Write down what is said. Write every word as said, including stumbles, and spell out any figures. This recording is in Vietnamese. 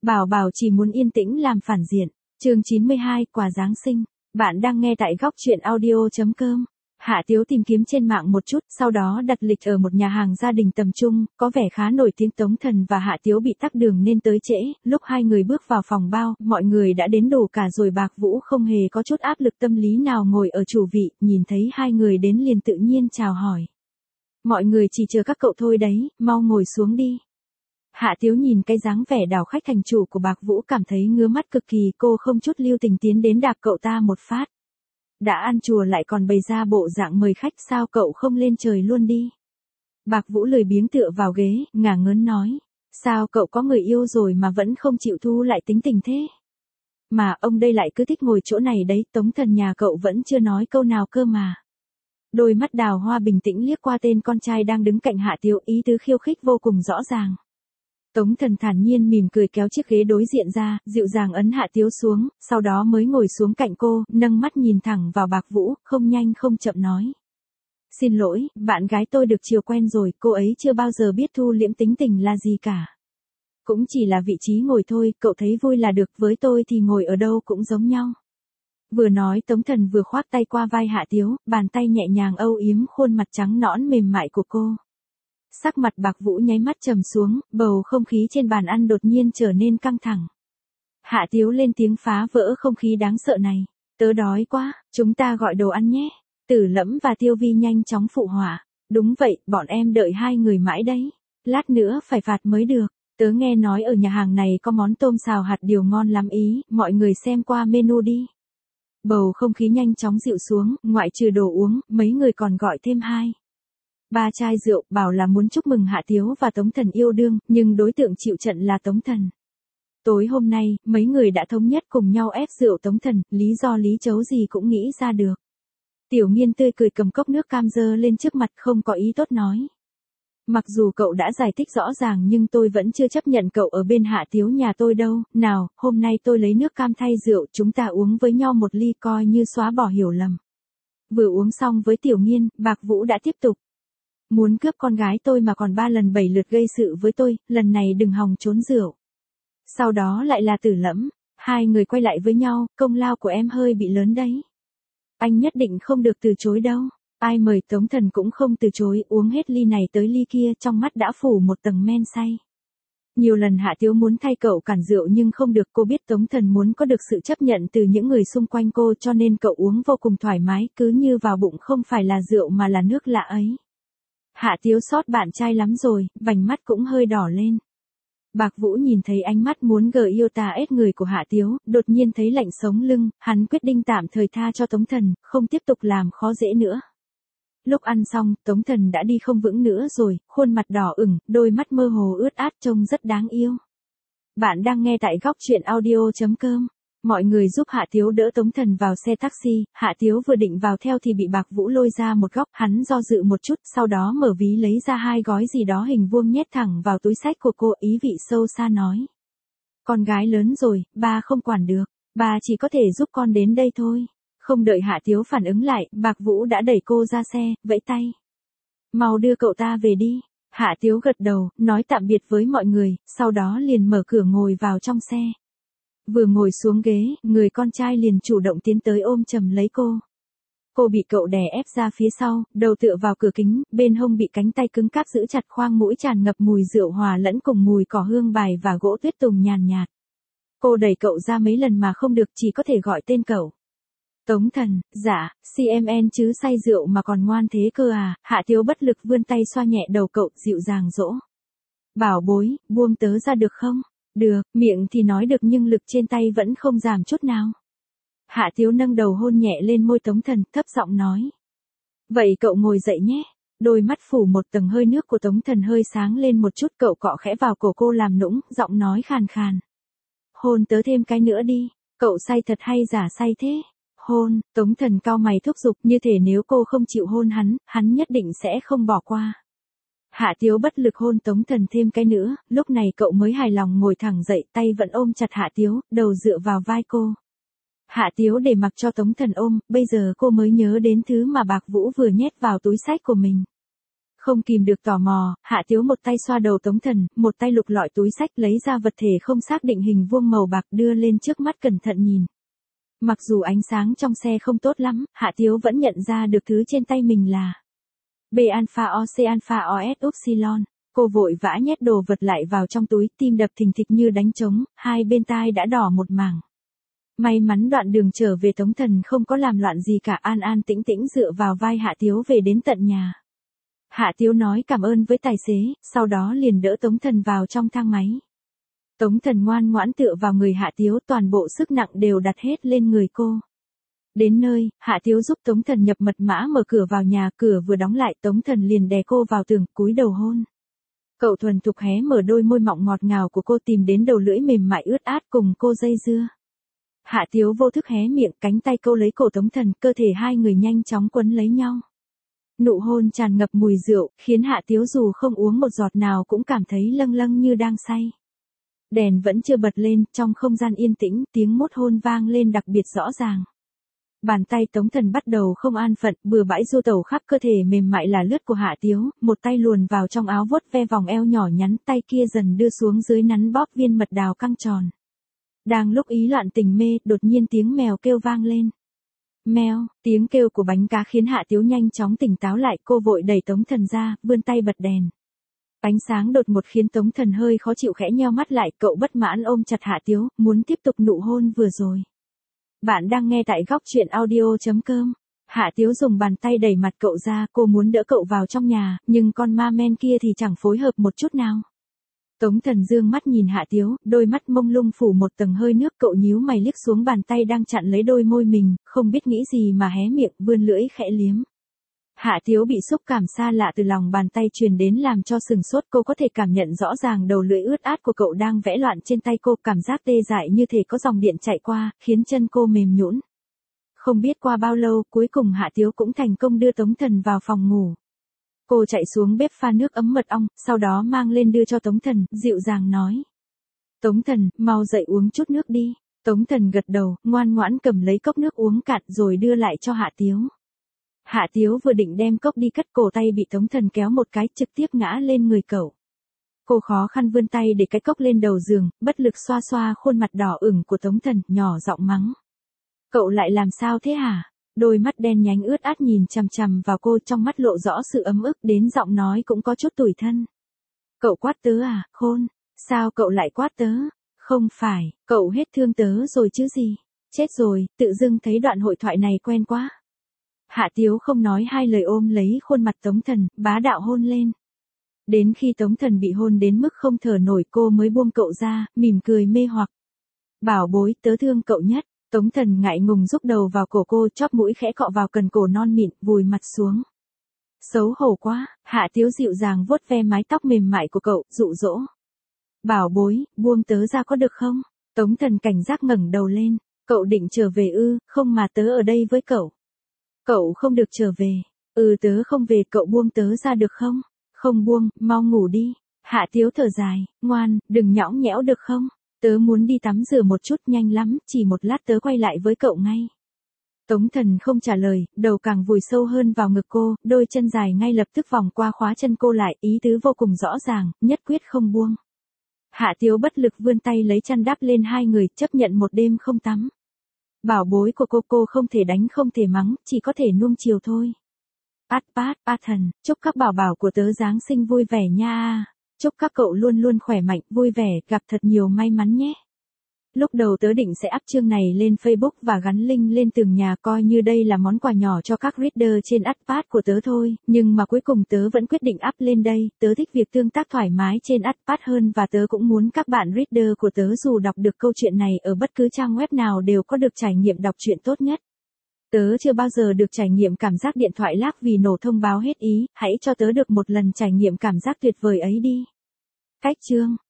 Bảo Bảo chỉ muốn yên tĩnh làm phản diện. Chương chín mươi hai, quà Giáng sinh. Bạn đang nghe tại góc truyện audio chấm com. Hạ Tiếu tìm kiếm trên mạng một chút, sau đó đặt lịch ở một nhà hàng gia đình tầm trung, có vẻ khá nổi tiếng. Tống Thần và Hạ Tiếu bị tắc đường nên tới trễ, lúc hai người bước vào phòng bao, mọi người đã đến đủ cả rồi. Bạc Vũ không hề có chút áp lực tâm lý nào ngồi ở chủ vị, nhìn thấy hai người đến liền tự nhiên chào hỏi. Mọi người chỉ chờ các cậu thôi đấy, mau ngồi xuống đi. Hạ Tiếu nhìn cái dáng vẻ đảo khách thành chủ của Bạc Vũ cảm thấy ngứa mắt cực kỳ, cô không chút lưu tình tiến đến đạp cậu ta một phát. Đã ăn chùa lại còn bày ra bộ dạng mời khách, sao cậu không lên trời luôn đi. Bạc Vũ lười biếng tựa vào ghế, ngả ngớn nói. Sao cậu có người yêu rồi mà vẫn không chịu thu lại tính tình thế? Mà ông đây lại cứ thích ngồi chỗ này đấy, Tống Thần nhà cậu vẫn chưa nói câu nào cơ mà. Đôi mắt đào hoa bình tĩnh liếc qua tên con trai đang đứng cạnh Hạ Tiếu, ý tứ khiêu khích vô cùng rõ ràng. Tống Thần thản nhiên mỉm cười kéo chiếc ghế đối diện ra, dịu dàng ấn Hạ Tiếu xuống, sau đó mới ngồi xuống cạnh cô, nâng mắt nhìn thẳng vào Bạc Vũ, không nhanh không chậm nói. Xin lỗi, bạn gái tôi được chiều quen rồi, cô ấy chưa bao giờ biết thu liễm tính tình là gì cả. Cũng chỉ là vị trí ngồi thôi, cậu thấy vui là được, với tôi thì ngồi ở đâu cũng giống nhau. Vừa nói Tống Thần vừa khoác tay qua vai Hạ Tiếu, bàn tay nhẹ nhàng âu yếm khuôn mặt trắng nõn mềm mại của cô. Sắc mặt Bạc Vũ nháy mắt trầm xuống, bầu không khí trên bàn ăn đột nhiên trở nên căng thẳng. Hạ Tiếu lên tiếng phá vỡ không khí đáng sợ này. Tớ đói quá, chúng ta gọi đồ ăn nhé. Tử Lẫm và Tiêu Vi nhanh chóng phụ họa. Đúng vậy, bọn em đợi hai người mãi đấy. Lát nữa phải phạt mới được. Tớ nghe nói ở nhà hàng này có món tôm xào hạt điều ngon lắm ý, mọi người xem qua menu đi. Bầu không khí nhanh chóng dịu xuống, ngoại trừ đồ uống, mấy người còn gọi thêm hai. Ba chai rượu, bảo là muốn chúc mừng Hạ Tiếu và Tống Thần yêu đương, nhưng đối tượng chịu trận là Tống Thần. Tối hôm nay, mấy người đã thống nhất cùng nhau ép rượu Tống Thần, lý do lý chấu gì cũng nghĩ ra được. Tiểu Nghiên tươi cười cầm cốc nước cam dơ lên trước mặt, không có ý tốt nói. Mặc dù cậu đã giải thích rõ ràng nhưng tôi vẫn chưa chấp nhận cậu ở bên Hạ Tiếu nhà tôi đâu. Nào, hôm nay tôi lấy nước cam thay rượu, chúng ta uống với nhau một ly coi như xóa bỏ hiểu lầm. Vừa uống xong với Tiểu Nghiên, Bạc Vũ đã tiếp tục. Muốn cướp con gái tôi mà còn ba lần bảy lượt gây sự với tôi, lần này đừng hòng trốn rượu. Sau đó lại là Tử Lẫm, hai người quay lại với nhau, công lao của em hơi bị lớn đấy. Anh nhất định không được từ chối đâu. Ai mời Tống Thần cũng không từ chối, uống hết ly này tới ly kia, trong mắt đã phủ một tầng men say. Nhiều lần Hạ Tiếu muốn thay cậu cản rượu nhưng không được, cô biết Tống Thần muốn có được sự chấp nhận từ những người xung quanh cô cho nên cậu uống vô cùng thoải mái, cứ như vào bụng không phải là rượu mà là nước lạ ấy. Hạ Tiếu sót bạn trai lắm rồi, vành mắt cũng hơi đỏ lên. Bạc Vũ nhìn thấy ánh mắt muốn gờ yêu tà ết người của Hạ Tiếu, đột nhiên thấy lạnh sống lưng, hắn quyết định tạm thời tha cho Tống Thần, không tiếp tục làm khó dễ nữa. Lúc ăn xong, Tống Thần đã đi không vững nữa rồi, khuôn mặt đỏ ửng, đôi mắt mơ hồ ướt át trông rất đáng yêu. Bạn đang nghe tại góc truyện audio chấm com. Mọi người giúp Hạ Tiếu đỡ Tống Thần vào xe taxi, Hạ Tiếu vừa định vào theo thì bị Bạc Vũ lôi ra một góc, hắn do dự một chút, sau đó mở ví lấy ra hai gói gì đó hình vuông nhét thẳng vào túi xách của cô, ý vị sâu xa nói. Con gái lớn rồi, ba không quản được, ba chỉ có thể giúp con đến đây thôi. Không đợi Hạ Tiếu phản ứng lại, Bạc Vũ đã đẩy cô ra xe, vẫy tay. Mau đưa cậu ta về đi. Hạ Tiếu gật đầu, nói tạm biệt với mọi người, sau đó liền mở cửa ngồi vào trong xe. Vừa ngồi xuống ghế, người con trai liền chủ động tiến tới ôm chầm lấy cô. Cô bị cậu đè ép ra phía sau, đầu tựa vào cửa kính, bên hông bị cánh tay cứng cáp giữ chặt, khoang mũi tràn ngập mùi rượu hòa lẫn cùng mùi cỏ hương bài và gỗ tuyết tùng nhàn nhạt. Cô đẩy cậu ra mấy lần mà không được, chỉ có thể gọi tên cậu. Tống Thần, dạ, xê em en chứ say rượu mà còn ngoan thế cơ à. Hạ Tiếu bất lực vươn tay xoa nhẹ đầu cậu, dịu dàng dỗ. Bảo bối, buông tớ ra được không? Được, miệng thì nói được nhưng lực trên tay vẫn không giảm chút nào. Hạ Tiếu nâng đầu hôn nhẹ lên môi Tống Thần, thấp giọng nói. Vậy cậu ngồi dậy nhé. Đôi mắt phủ một tầng hơi nước của Tống Thần hơi sáng lên một chút, cậu cọ khẽ vào cổ cô làm nũng, giọng nói khàn khàn. Hôn tớ thêm cái nữa đi, cậu say thật hay giả say thế? Hôn, Tống Thần cau mày thúc giục, như thể nếu cô không chịu hôn hắn, hắn nhất định sẽ không bỏ qua. Hạ Tiếu bất lực hôn Tống Thần thêm cái nữa, lúc này cậu mới hài lòng ngồi thẳng dậy, tay vẫn ôm chặt Hạ Tiếu, đầu dựa vào vai cô. Hạ Tiếu để mặc cho Tống Thần ôm, bây giờ cô mới nhớ đến thứ mà Bạc Vũ vừa nhét vào túi xách của mình. Không kìm được tò mò, Hạ Tiếu một tay xoa đầu Tống Thần, một tay lục lọi túi xách lấy ra vật thể không xác định hình vuông màu bạc đưa lên trước mắt cẩn thận nhìn. Mặc dù ánh sáng trong xe không tốt lắm, Hạ Tiếu vẫn nhận ra được thứ trên tay mình là B alpha O C alpha O S upsilon. Cô vội vã nhét đồ vật lại vào trong túi, tim đập thình thịch như đánh trống, hai bên tai đã đỏ một mảng. May mắn đoạn đường trở về Tống Thần không có làm loạn gì cả, an an tĩnh tĩnh dựa vào vai Hạ Tiếu về đến tận nhà. Hạ Tiếu nói cảm ơn với tài xế, sau đó liền đỡ Tống Thần vào trong thang máy. Tống Thần ngoan ngoãn tựa vào người Hạ Tiếu, toàn bộ sức nặng đều đặt hết lên người cô. Đến nơi, Hạ Tiếu giúp Tống Thần nhập mật mã mở cửa vào nhà, cửa vừa đóng lại Tống Thần liền đè cô vào tường, cúi đầu hôn. Cậu thuần thục hé mở đôi môi mọng ngọt ngào của cô, tìm đến đầu lưỡi mềm mại ướt át cùng cô dây dưa. Hạ Tiếu vô thức hé miệng, cánh tay câu lấy cổ Tống Thần, cơ thể hai người nhanh chóng quấn lấy nhau. Nụ hôn tràn ngập mùi rượu, khiến Hạ Tiếu dù không uống một giọt nào cũng cảm thấy lâng lâng như đang say. Đèn vẫn chưa bật lên, trong không gian yên tĩnh, tiếng mốt hôn vang lên đặc biệt rõ ràng. Bàn tay Tống Thần bắt đầu không an phận, bừa bãi du tẩu khắp cơ thể mềm mại là lướt của Hạ Tiếu, một tay luồn vào trong áo vuốt ve vòng eo nhỏ nhắn, tay kia dần đưa xuống dưới nắn bóp viên mật đào căng tròn. Đang lúc ý loạn tình mê, đột nhiên tiếng mèo kêu vang lên. Mèo, tiếng kêu của bánh cá khiến Hạ Tiếu nhanh chóng tỉnh táo lại, cô vội đẩy Tống Thần ra, vươn tay bật đèn. Ánh sáng đột ngột khiến Tống Thần hơi khó chịu khẽ nheo mắt lại, cậu bất mãn ôm chặt Hạ Tiếu, muốn tiếp tục nụ hôn vừa rồi. Bạn đang nghe tại góc truyện audio chấm com. Hạ Tiếu dùng bàn tay đẩy mặt cậu ra, cô muốn đỡ cậu vào trong nhà, nhưng con ma men kia thì chẳng phối hợp một chút nào. Tống Thần dương mắt nhìn Hạ Tiếu, đôi mắt mông lung phủ một tầng hơi nước, cậu nhíu mày liếc xuống bàn tay đang chặn lấy đôi môi mình, không biết nghĩ gì mà hé miệng, vươn lưỡi khẽ liếm. Hạ Tiếu bị xúc cảm xa lạ từ lòng bàn tay truyền đến làm cho sừng sốt, cô có thể cảm nhận rõ ràng đầu lưỡi ướt át của cậu đang vẽ loạn trên tay cô, cảm giác tê dại như thể có dòng điện chạy qua, khiến chân cô mềm nhũn. Không biết qua bao lâu, cuối cùng Hạ Tiếu cũng thành công đưa Tống Thần vào phòng ngủ. Cô chạy xuống bếp pha nước ấm mật ong, sau đó mang lên đưa cho Tống Thần, dịu dàng nói. Tống Thần, mau dậy uống chút nước đi. Tống Thần gật đầu, ngoan ngoãn cầm lấy cốc nước uống cạn rồi đưa lại cho Hạ Tiếu. Hạ Tiếu vừa định đem cốc đi cất, cổ tay bị Tống Thần kéo một cái, trực tiếp ngã lên người cậu. Cô khó khăn vươn tay để cái cốc lên đầu giường, bất lực xoa xoa khuôn mặt đỏ ửng của Tống Thần, nhỏ giọng mắng. Cậu lại làm sao thế hả? Đôi mắt đen nhánh ướt át nhìn chằm chằm vào cô, trong mắt lộ rõ sự ấm ức, đến giọng nói cũng có chút tủi thân. Cậu quát tớ à, khôn, sao cậu lại quát tớ? Không phải, cậu hết thương tớ rồi chứ gì? Chết rồi, tự dưng thấy đoạn hội thoại này quen quá. Hạ Tiếu không nói hai lời ôm lấy khuôn mặt Tống Thần, bá đạo hôn lên. Đến khi Tống Thần bị hôn đến mức không thở nổi, cô mới buông cậu ra, mỉm cười mê hoặc. Bảo bối, tớ thương cậu nhất. Tống Thần ngại ngùng rúc đầu vào cổ cô, chóp mũi khẽ cọ vào cần cổ non mịn, vùi mặt xuống. Xấu hổ quá, Hạ Tiếu dịu dàng vuốt ve mái tóc mềm mại của cậu, dụ dỗ. Bảo bối, buông tớ ra có được không? Tống Thần cảnh giác ngẩng đầu lên. Cậu định trở về ư? Không mà tớ ở đây với cậu. Cậu không được trở về. Ừ tớ không về, cậu buông tớ ra được không? Không buông, mau ngủ đi. Hạ Tiếu thở dài, ngoan, đừng nhõng nhẽo được không? Tớ muốn đi tắm rửa một chút, nhanh lắm, chỉ một lát tớ quay lại với cậu ngay. Tống Thần không trả lời, đầu càng vùi sâu hơn vào ngực cô, đôi chân dài ngay lập tức vòng qua khóa chân cô lại, ý tứ vô cùng rõ ràng, nhất quyết không buông. Hạ Tiếu bất lực vươn tay lấy chăn đắp lên hai người, chấp nhận một đêm không tắm. Bảo bối của cô cô không thể đánh không thể mắng, chỉ có thể nuông chiều thôi. Át bát, a thần, chúc các bảo bảo của tớ Giáng sinh vui vẻ nha. Chúc các cậu luôn luôn khỏe mạnh, vui vẻ, gặp thật nhiều may mắn nhé. Lúc đầu tớ định sẽ up chương này lên Facebook và gắn link lên tường nhà, coi như đây là món quà nhỏ cho các reader trên Wattpad của tớ thôi, nhưng mà cuối cùng tớ vẫn quyết định up lên đây, tớ thích việc tương tác thoải mái trên Wattpad hơn và tớ cũng muốn các bạn reader của tớ dù đọc được câu chuyện này ở bất cứ trang web nào đều có được trải nghiệm đọc truyện tốt nhất. Tớ chưa bao giờ được trải nghiệm cảm giác điện thoại lag vì nổ thông báo hết ý, hãy cho tớ được một lần trải nghiệm cảm giác tuyệt vời ấy đi. Cách chương